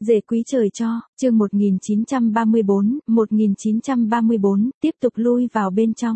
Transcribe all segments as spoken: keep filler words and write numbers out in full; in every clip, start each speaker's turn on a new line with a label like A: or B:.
A: Dề quý trời cho, chương một nghìn chín trăm ba mươi tư, một nghìn chín trăm ba mươi tư, tiếp tục lui vào bên trong.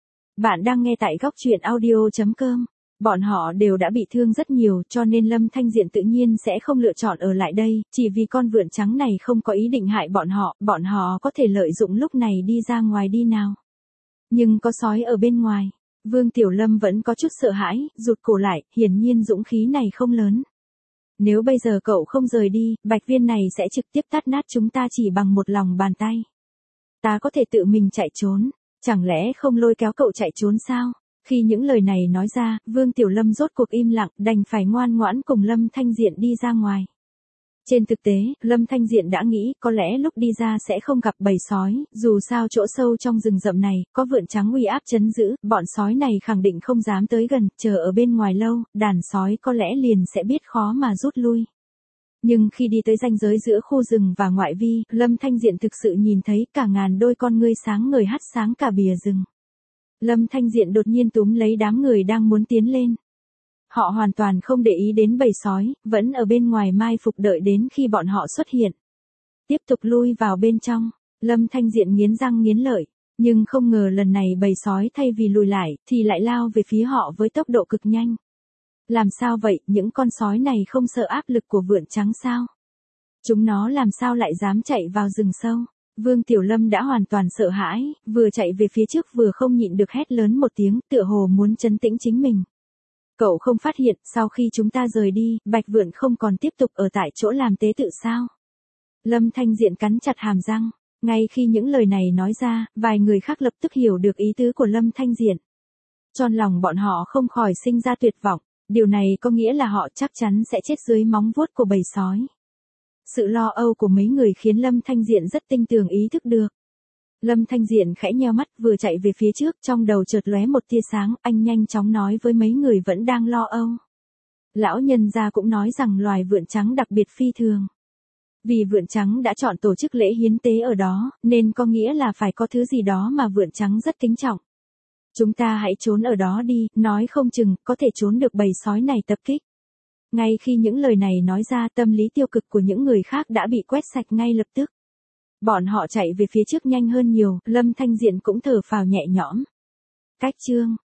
A: Bạn đang nghe tại góc truyện audio chấm com. Bọn họ đều đã bị thương rất nhiều cho nên Lâm Thanh Diện tự nhiên sẽ không lựa chọn ở lại đây, chỉ vì con vượn trắng này không có ý định hại bọn họ, bọn họ có thể lợi dụng lúc này đi ra ngoài đi nào. Nhưng có sói ở bên ngoài, Vương Tiểu Lâm vẫn có chút sợ hãi, rụt cổ lại, hiển nhiên dũng khí này không lớn. Nếu bây giờ cậu không rời đi, bạch viên này sẽ trực tiếp tát nát chúng ta chỉ bằng một lòng bàn tay. Ta có thể tự mình chạy trốn, chẳng lẽ không lôi kéo cậu chạy trốn sao? Khi những lời này nói ra, Vương Tiểu Lâm rốt cuộc im lặng, đành phải ngoan ngoãn cùng Lâm Thanh Diện đi ra ngoài. Trên thực tế, Lâm Thanh Diện đã nghĩ có lẽ lúc đi ra sẽ không gặp bầy sói, dù sao chỗ sâu trong rừng rậm này, có vượn trắng uy áp trấn giữ, bọn sói này khẳng định không dám tới gần, chờ ở bên ngoài lâu, đàn sói có lẽ liền sẽ biết khó mà rút lui. Nhưng khi đi tới ranh giới giữa khu rừng và ngoại vi, Lâm Thanh Diện thực sự nhìn thấy cả ngàn đôi con ngươi sáng ngời hắt sáng cả bìa rừng. Lâm Thanh Diện đột nhiên túm lấy đám người đang muốn tiến lên. Họ hoàn toàn không để ý đến bầy sói, vẫn ở bên ngoài mai phục đợi đến khi bọn họ xuất hiện. Tiếp tục lui vào bên trong, Lâm Thanh Diện nghiến răng nghiến lợi, nhưng không ngờ lần này bầy sói thay vì lùi lại, thì lại lao về phía họ với tốc độ cực nhanh. Làm sao vậy, những con sói này không sợ áp lực của vượn trắng sao? Chúng nó làm sao lại dám chạy vào rừng sâu? Vương Tiểu Lâm đã hoàn toàn sợ hãi, vừa chạy về phía trước vừa không nhịn được hét lớn một tiếng, tựa hồ muốn trấn tĩnh chính mình. Cậu không phát hiện, sau khi chúng ta rời đi, bạch vượn không còn tiếp tục ở tại chỗ làm tế tự sao? Lâm Thanh Diện cắn chặt hàm răng, ngay khi những lời này nói ra, vài người khác lập tức hiểu được ý tứ của Lâm Thanh Diện. Trong lòng bọn họ không khỏi sinh ra tuyệt vọng, điều này có nghĩa là họ chắc chắn sẽ chết dưới móng vuốt của bầy sói. Sự lo âu của mấy người khiến Lâm Thanh Diện rất tinh tường ý thức được. Lâm Thanh Diện khẽ nheo mắt vừa chạy về phía trước, trong đầu chợt lóe một tia sáng, anh nhanh chóng nói với mấy người vẫn đang lo âu. Lão nhân gia cũng nói rằng loài vượn trắng đặc biệt phi thường. Vì vượn trắng đã chọn tổ chức lễ hiến tế ở đó, nên có nghĩa là phải có thứ gì đó mà vượn trắng rất kính trọng. Chúng ta hãy trốn ở đó đi, nói không chừng, có thể trốn được bầy sói này tập kích. Ngay khi những lời này nói ra, tâm lý tiêu cực của những người khác đã bị quét sạch ngay lập tức. Bọn họ chạy về phía trước nhanh hơn nhiều, Lâm Thanh Diện cũng thở phào nhẹ nhõm. Cách chương